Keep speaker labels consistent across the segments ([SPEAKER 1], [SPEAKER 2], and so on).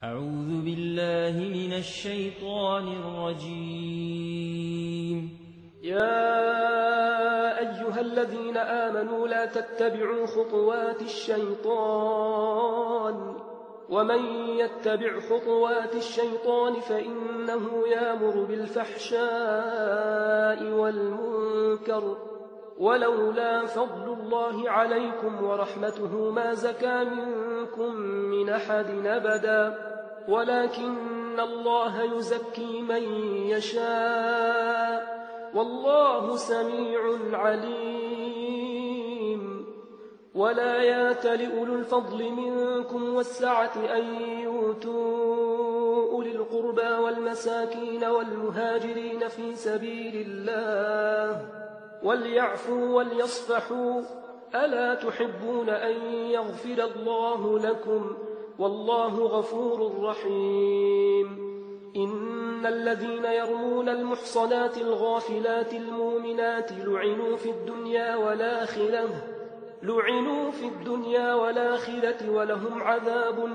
[SPEAKER 1] أعوذ بالله من الشيطان الرجيم.
[SPEAKER 2] يا أيها الذين آمنوا لا تتبعوا خطوات الشيطان ومن يتبع خطوات الشيطان فإنه يأمر بالفحشاء والمنكر ولولا فضل الله عليكم ورحمته ما زكى منكم من أحد أبدا ولكن الله يزكي من يشاء والله سميع عليم. ولا يأت لأولو الفضل منكم والسعة أن يؤتوا أولي القربى والمساكين والمهاجرين في سبيل الله وليعفوا وليصفحوا ألا تحبون أن يغفر الله لكم والله غفور رحيم. إن الذين يرمون المحصنات الغافلات المؤمنات لعنوا في الدنيا والآخرة ولهم عذاب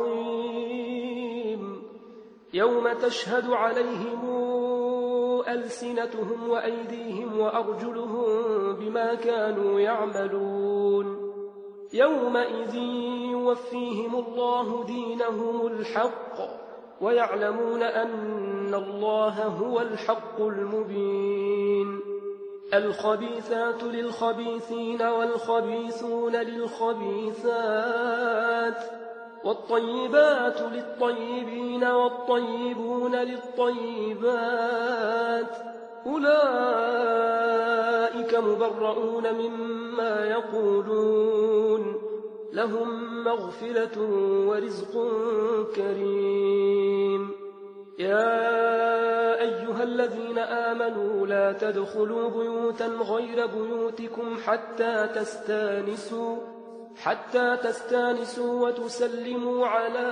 [SPEAKER 2] عظيم. يوم تشهد عليهم ألسنتهم وأيديهم وأرجلهم بما كانوا يعملون يومئذ يوفيهم الله دينهم الحق ويعلمون أن الله هو الحق المبين. الخبيثات للخبيثين والخبيثون للخبيثات والطيبات للطيبين والطيبون للطيبات أولئك مبرؤون مما يقولون لهم مغفرة ورزق كريم. يا أيها الذين آمنوا لا تدخلوا بيوتا غير بيوتكم حتى تستانسوا وتسلموا على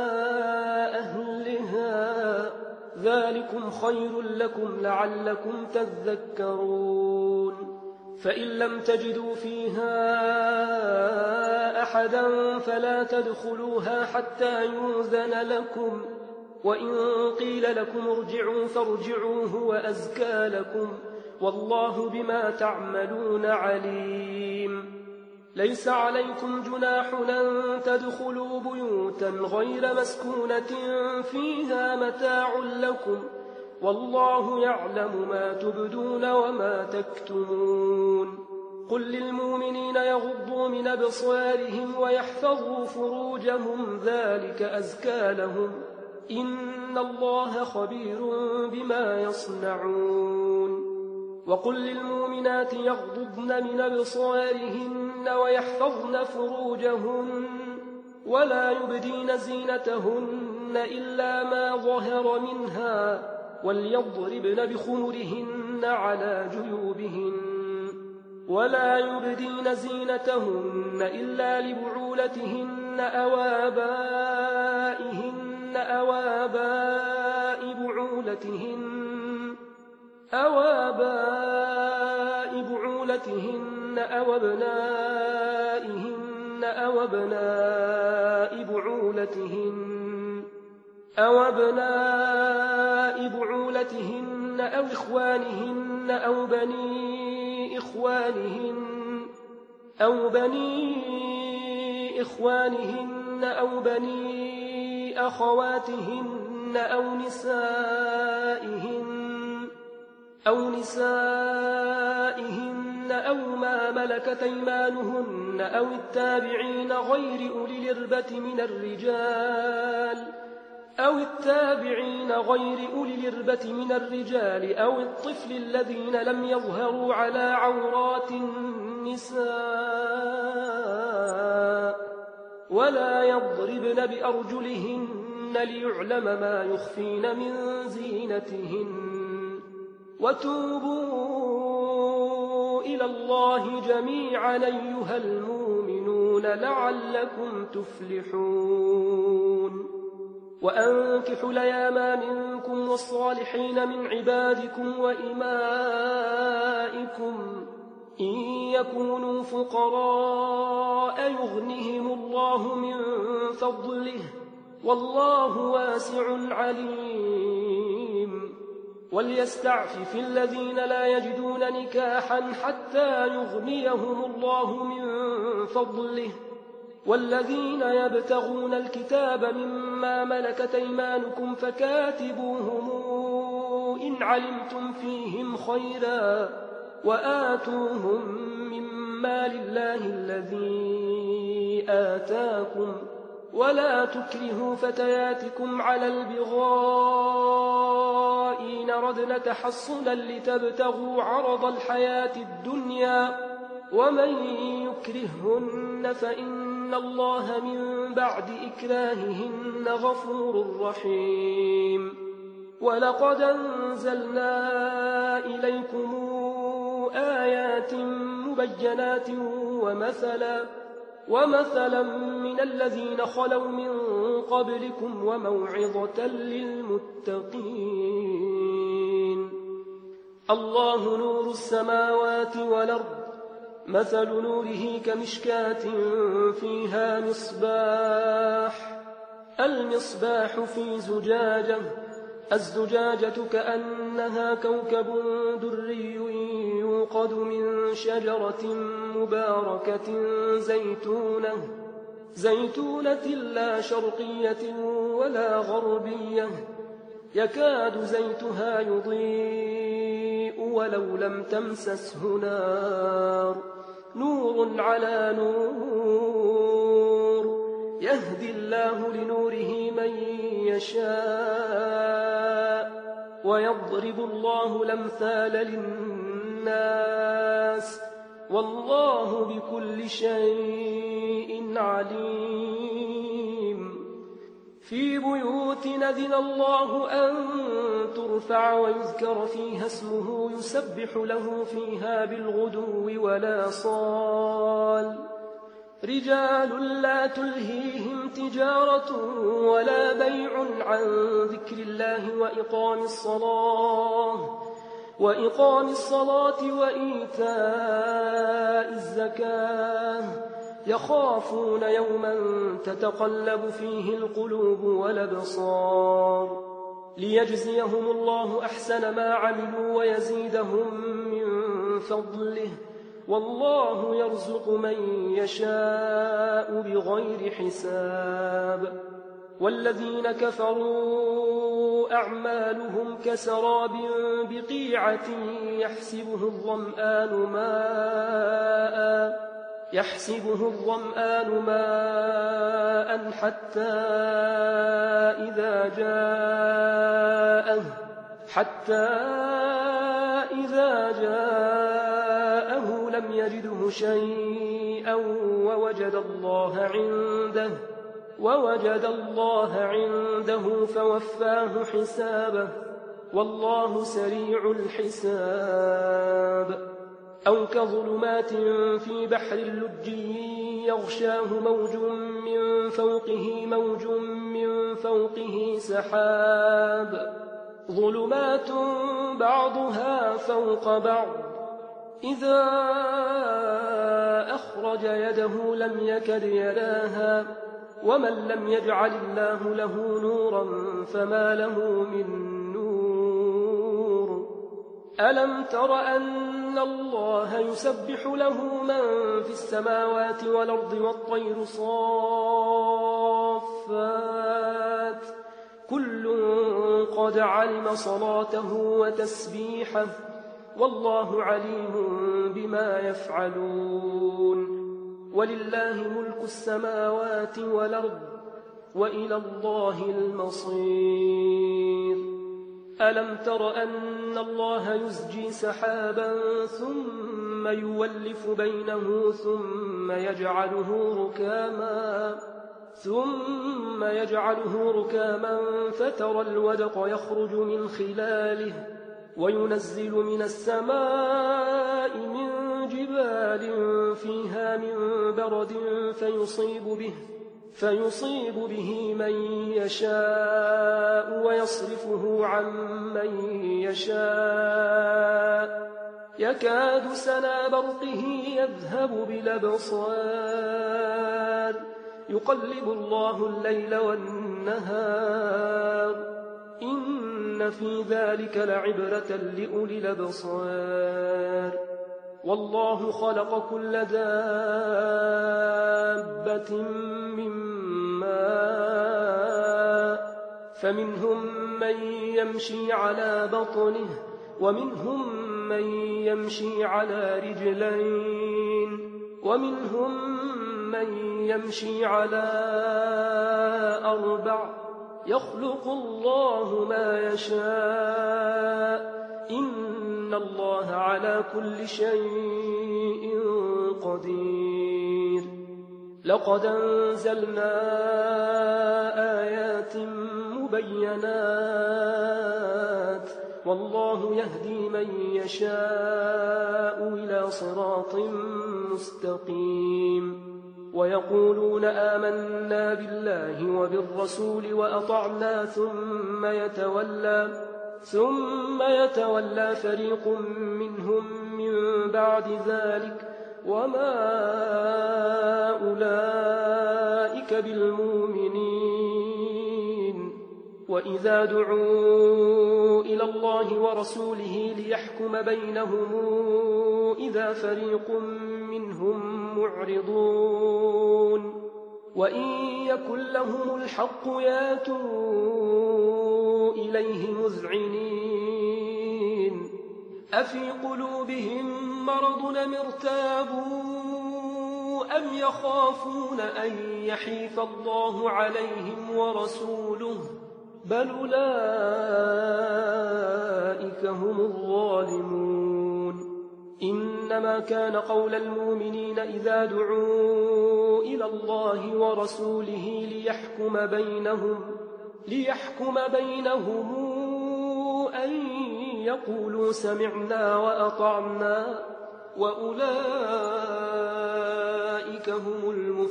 [SPEAKER 2] أهلها ذلكم خير لكم لعلكم تذكرون. فإن لم تجدوا فيها أحدا فلا تدخلوها حتى يؤذن لكم وإن قيل لكم ارجعوا فارجعوا هو أزكى لكم والله بما تعملون عليم. ليس عليكم جناح أن تدخلوا بيوتا غير مسكونة فيها متاع لكم والله يعلم ما تبدون وما تكتمون. قل للمؤمنين يغضوا من أبصارهم ويحفظوا فروجهم ذلك أزكى لهم إن الله خبير بما يصنعون. وقل للمؤمنات يغضضن من أبصارهن ويحفظن فروجهن ولا يبدين زينتهن إلا ما ظهر منها وليضربن بخمرهن على جيوبهن ولا يبدين زينتهن إلا لبعولتهن أو آباء بعولتهن أو أبنائهن أو أبناء بعولتهن أو إخوانهن أو بني إخوانهن أو بني أخواتهن أو نسائهن أو ما ملكت أيمانهن أو التابعين غير أولي الإربة من الرجال أو الطفل الذين لم يظهروا على عورات النساء ولا يضربن بأرجلهن ليعلم ما يخفين من زينتهن. وتوبوا إلى الله جميعا أيها المؤمنون لعلكم تفلحون. وأنكحوا الأيام منكم والصالحين من عبادكم وإمائكم إن يكونوا فقراء يغنهم الله من فضله والله واسع عليم. وليستعفف الذين لا يجدون نكاحا حتى يغنيهم الله من فضله، والذين يبتغون الكتاب مما ملكت أيمانكم فكاتبوهم إن علمتم فيهم خيرا، وآتوهم مما لله الذي آتاكم، ولا تكرهوا فتياتكم على البغاء إن ردن تحصنا لتبتغوا عرض الحياة الدنيا، ومن يكرههن فإن الله من بعد إكراههن غفور رحيم. ولقد أنزلنا إليكم آيات مبينات ومثلا من الذين خلوا من قبلكم وموعظة للمتقين. الله نور السماوات والأرض، مثل نوره كمشكاة فيها مصباح، المصباح في زجاجة، الزجاجة كأنها كوكب دري يوقد من شجرة مباركة زيتونة لا شرقية ولا غربية، يكاد زيتها يضيء ولو لم تمسسه نار، نور على نور، يهدي الله لنوره من يشاء، ويضرب الله الأمثال للناس، والله بكل شيء عليم. في بيوت أذن الله أن ترفع ويذكر فيها اسمه يسبح له فيها بالغدو ولا صال، رجال لا تلهيهم تجارة ولا بيع عن ذكر الله وإقام الصلاة وإيتاء الزكاة، يخافون يوما تتقلب فيه القلوب والأبصار، ليجزيهم الله أحسن ما عملوا ويزيدهم من فضله، والله يرزق من يشاء بغير حساب. والذين كفروا أعمالهم كسراب بقيعة يحسبه الظمآن ماء حتى إذا جاءه لم يجده شيئا ووجد الله عنده فوفاه حسابه، والله سريع الحساب. أو كظلمات في بحر لجي يغشاه موج من فوقه سحاب، ظلمات بعضها فوق بعض، إذا أخرج يده لم يكد يراها، ومن لم يجعل الله له نورا فما له من نور. ألم تر أن الله يسبح له من في السماوات والأرض والطير صافات، كل قد علم صلاته وتسبيحه، والله عليم بما يفعلون. ولله ملك السماوات والأرض، وإلى الله المصير. ألم تر أن الله يزجي سحابا ثم يولف بينه ثم يجعله ركاما فترى الودق يخرج من خلاله، وينزل من السماء من جبال فيها من برد فيصيب به من يشاء ويصرفه عن من يشاء، يكاد سنا برقه يذهب بالأبصار، يقلب الله الليل والنهار إن في ذلك لعبرة لأولي الأبصار والله خلق كل دابة من ماء فمنهم من يمشي على بطنه ومنهم من يمشي على رجلين ومنهم من يمشي على 4 يخلق الله ما يشاء إن الله على كل شيء قدير لقد أنزلنا آيات مبينات والله يهدي من يشاء إلى صراط مستقيم ويقولون آمنا بالله وبالرسول وأطعنا ثم يتولى فريق منهم من بعد ذلك وما أولئك بالمؤمنين وإذا دعوا إلى الله ورسوله ليحكم بينهم إذا فريق منهم معرضون وإن يكن لهم الحق ياتوا إليه مذعنين أفي قلوبهم مرض أم ارتابوا أم يخافون أن يحيف الله عليهم ورسوله بل أولئك هم الظالمون إنما كان قول المؤمنين إذا دعوا إلى الله ورسوله ليحكم بينهم أن يقولوا سمعنا وأطعنا وأولئك هم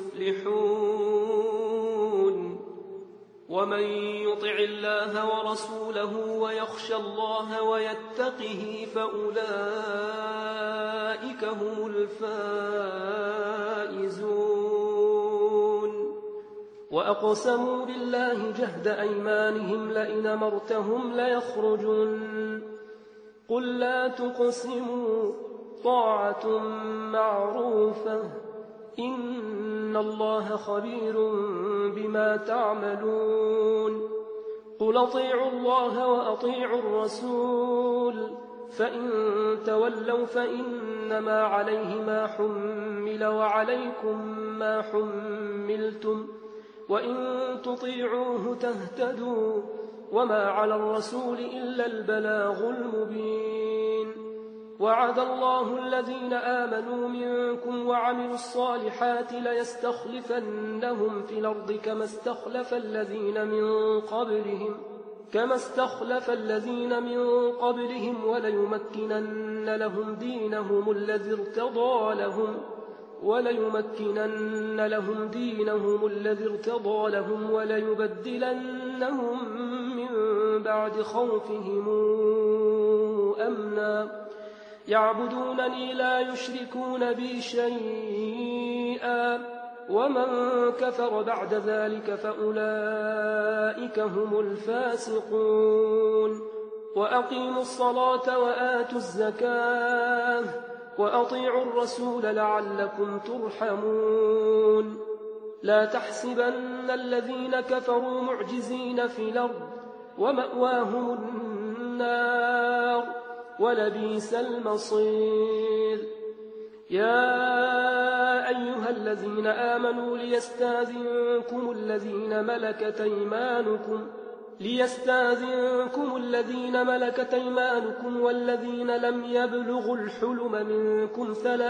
[SPEAKER 2] المفلحون ومن يطع الله ورسوله ويخشى الله ويتقه فأولئك هم الفائزون وأقسموا بالله جهد أيمانهم لئن أمرتهم ليخرجن قل لا تقسموا طاعة معروفة إن الله خبير بما تعملون قل أطيعوا الله وأطيعوا الرسول فإن تولوا فإنما عليه ما حمل وعليكم ما حملتم وإن تطيعوه تهتدوا وما على الرسول إلا البلاغ المبين وعد الله الذين آمنوا منكم وعملوا الصالحات ليستخلفنهم في الأرض كما استخلف الذين من قبلهم وليمكنن لهم دينهم الذي ارتضى لهم وليبدلنهم من بعد خوفهم أمنا يعبدونني لا يشركون بي شيئا ومن كفر بعد ذلك فأولئك هم الفاسقون وأقيموا الصلاة وآتوا الزكاة وأطيعوا الرسول لعلكم ترحمون لا تحسبن الذين كفروا معجزين في الأرض ومأواهم النار ولبئس المصير يا أيها الذين آمنوا ليستاذنكم الذين ملكت أيمانكم والذين لم يبلغوا الحلم منكم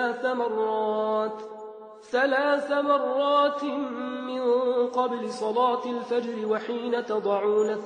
[SPEAKER 2] 3 مرات من قبل صلاة الفجر وحين تضعون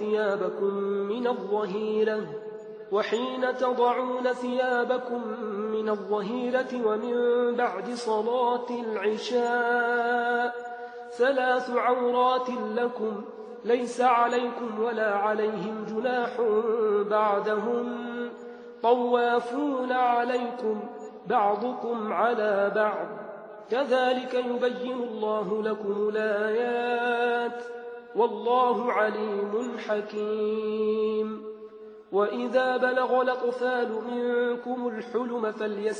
[SPEAKER 2] ثيابكم من الظهيرة ومن بعد صلاة العشاء 3 عورات لكم ليس عليكم ولا عليهم جناح بعدهم طوافون عليكم بعضكم على بعض كذلك يبين الله لكم الآيات والله عليم حكيم. وإذا بلغ الأطفال منكم الحلم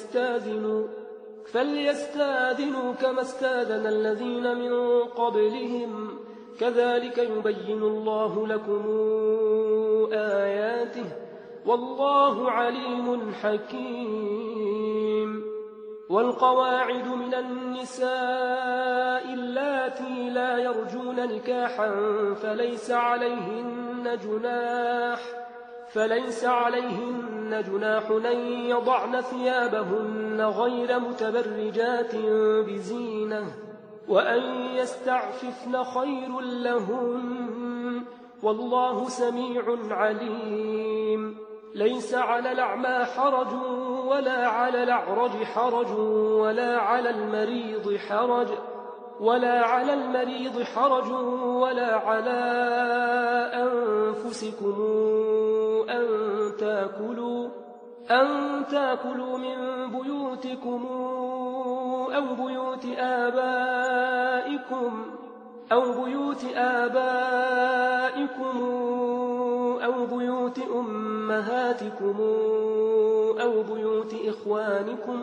[SPEAKER 2] فليستاذنوا كما استاذن الذين من قبلهم كذلك يبين الله لكم آياته والله عليم حكيم. والقواعد من النساء اللاتي لا يرجون نكاحا فليس عليهن جناح أن يضعن ثيابهن غير متبرجات بزينة وأن يستعففن خير لهن والله سميع عليم. ليس على الأعمى حرج ولا على الأعرج حرج ولا على المريض حرج ولا على أنفسكم أن تأكلوا من بيوتكم أو بيوت آبائكم أو بيوت أمهاتكم أو بيوت إخوانكم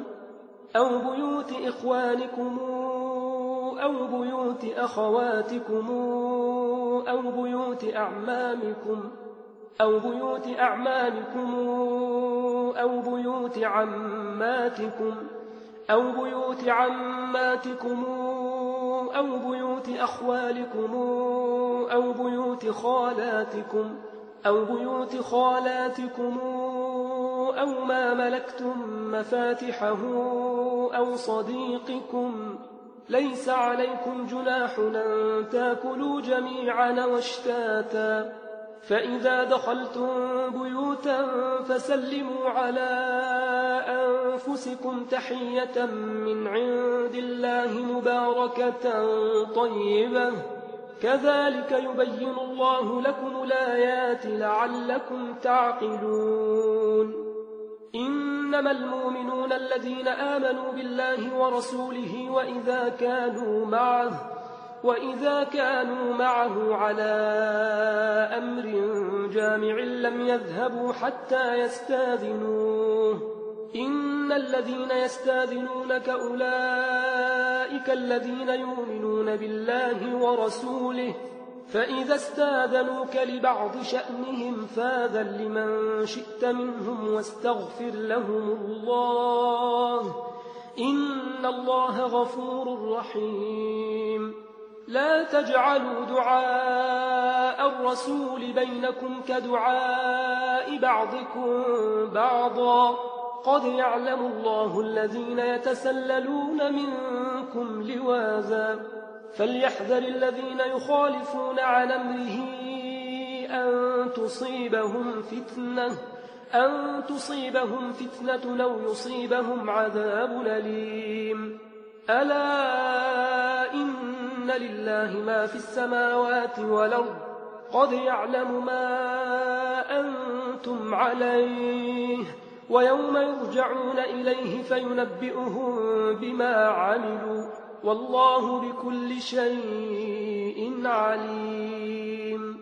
[SPEAKER 2] أو بيوت أخواتكم أو بيوت أعمامكم أو بيوت عماتكم أو بيوت أخوالكم أو بيوت خالاتكم أو ما ملكتم مفاتحه أو صديقكم. ليس عليكم جناح أن تأكلوا جميعا واشتاتا فإذا دخلتم بيوتا فسلموا على أنفسكم تحية من عند الله مباركة طيبة كذلك يبين الله لكم الآيات لعلكم تعقلون. إنما المؤمنون الذين آمنوا بالله ورسوله وإذا كانوا معه على أمر جامع لم يذهبوا حتى يستاذنوه. إن الذين يستاذنونك أولئك الذين يؤمنون بالله ورسوله فإذا استاذنوك لبعض شأنهم فاذن لمن شئت منهم واستغفر لهم الله إن الله غفور رحيم. لا تجعلوا دعاء الرسول بينكم كدعاء بعضكم بعضا قد يعلم الله الذين يتسللون منكم لواذا فليحذر الذين يخالفون عن أمره أن تصيبهم فتنة أو يصيبهم عذاب أليم. ألا إن لله ما في السماوات والأرض قد يعلم ما أنتم عليه ويوم يرجعون إليه فينبئهم بما عملوا والله بكل شيء عليم.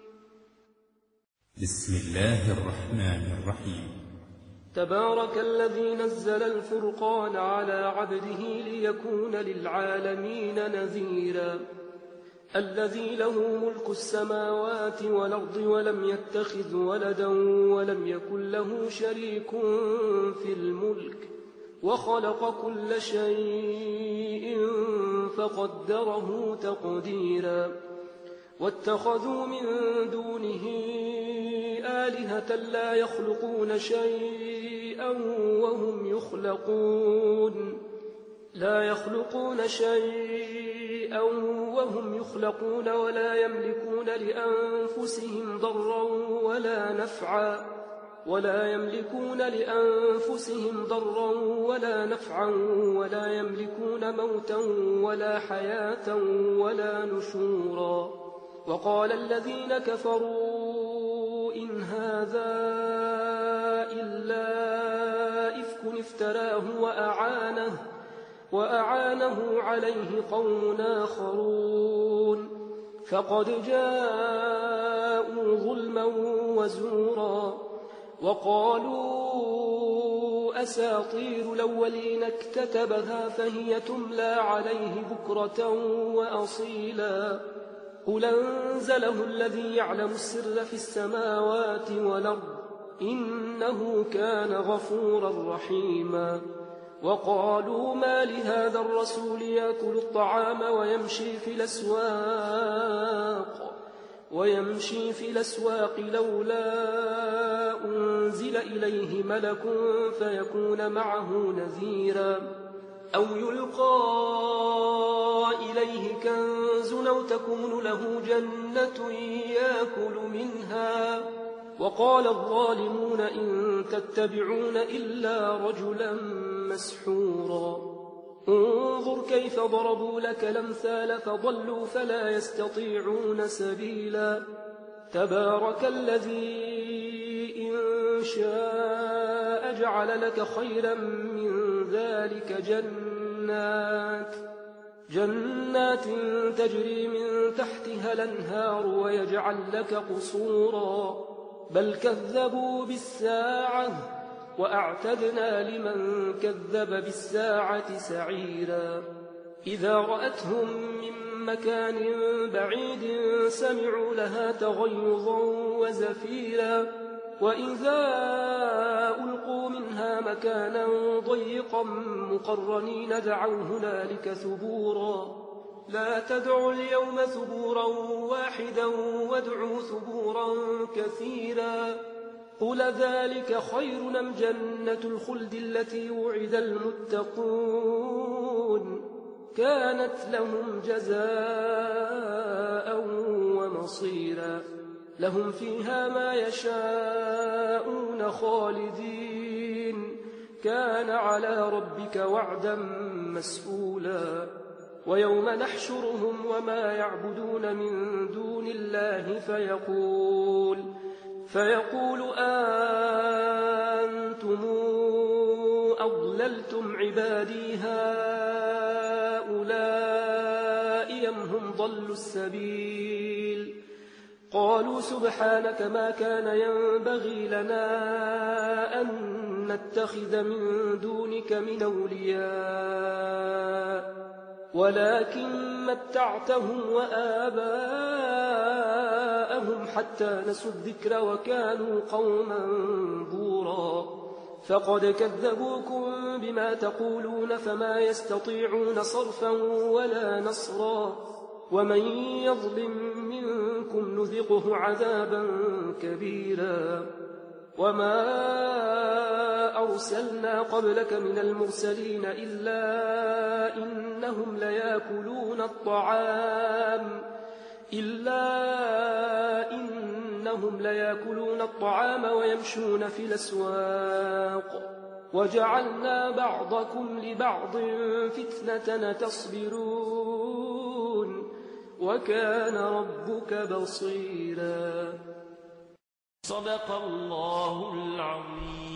[SPEAKER 3] بسم الله الرحمن الرحيم.
[SPEAKER 2] تبارك الذي نزل الفرقان على عبده ليكون للعالمين نذيرا. الذي له ملك السماوات والأرض ولم يتخذ ولدا ولم يكن له شريك في الملك وخلق كل شيء فقدره تقديرا. واتخذوا من دونه آلهة لا يخلقون شيئا وهم يخلقون ولا يملكون لأنفسهم ضرا ولا نفعا ولا يملكون موتا ولا حياة ولا نشورا. وقال الذين كفروا إن هذا إلا إفك افتراه وأعانه عليه قوم آخرون فقد جاءوا ظلما وزورا وقالوا أساطير الأولين اكتتبها فهي تملى عليه بكرة وأصيلا قل أنزله الذي يعلم السر في السماوات والأرض إنه كان غفورا رحيما وقالوا ما لهذا الرسول يأكل الطعام ويمشي في الأسواق لولا أنزل إليه ملك فيكون معه نذيرا أو يلقى إليه كنز أو تكون له جنة يأكل منها وقال الظالمون إن تتبعون إلا رجلا مسحورا انظر كيف ضربوا لك الأمثال فضلوا فلا يستطيعون سبيلا تبارك الذي إن شاء جعل لك خيرا من ذلك جنات تجري من تحتها الأنهار ويجعل لك قصورا بل كذبوا بالساعة وأعتدنا لمن كذب بالساعة سعيرا إذا رأتهم من مكان بعيد سمعوا لها تغيظا وزفيرا وإذا ألقوا منها مكانا ضيقا مقرنين دعوا هنالك ثبورا لا تدعوا اليوم ثبورا واحدا وادعوا ثبورا كثيرا قل ذلك خير أم جنة الخلد التي وعد المتقون كانت لهم جزاء ومصيرا لهم فيها ما يشاءون خالدين كان على ربك وعدا مسئولا ويوم نحشرهم وما يعبدون من دون الله فيقول أنتم أضللتم عبادي هؤلاء أم هم ضلوا السبيل قالوا سبحانك ما كان ينبغي لنا أن نتخذ من دونك من أولياء ولكن متعتهم وآباءهم حتى نسوا الذكر وكانوا قوما بورا فقد كذبوكم بما تقولون فما يستطيعون صرفا ولا نصرا ومن يظلم منكم نذقه عذابا كبيرا وما أرسلنا قبلك من المرسلين إلا إنهم ليأكلون الطعام ويمشون في الأسواق وجعلنا بعضكم لبعض فتنة تصبرون وكان ربك بصيرا
[SPEAKER 1] صدق الله العظيم.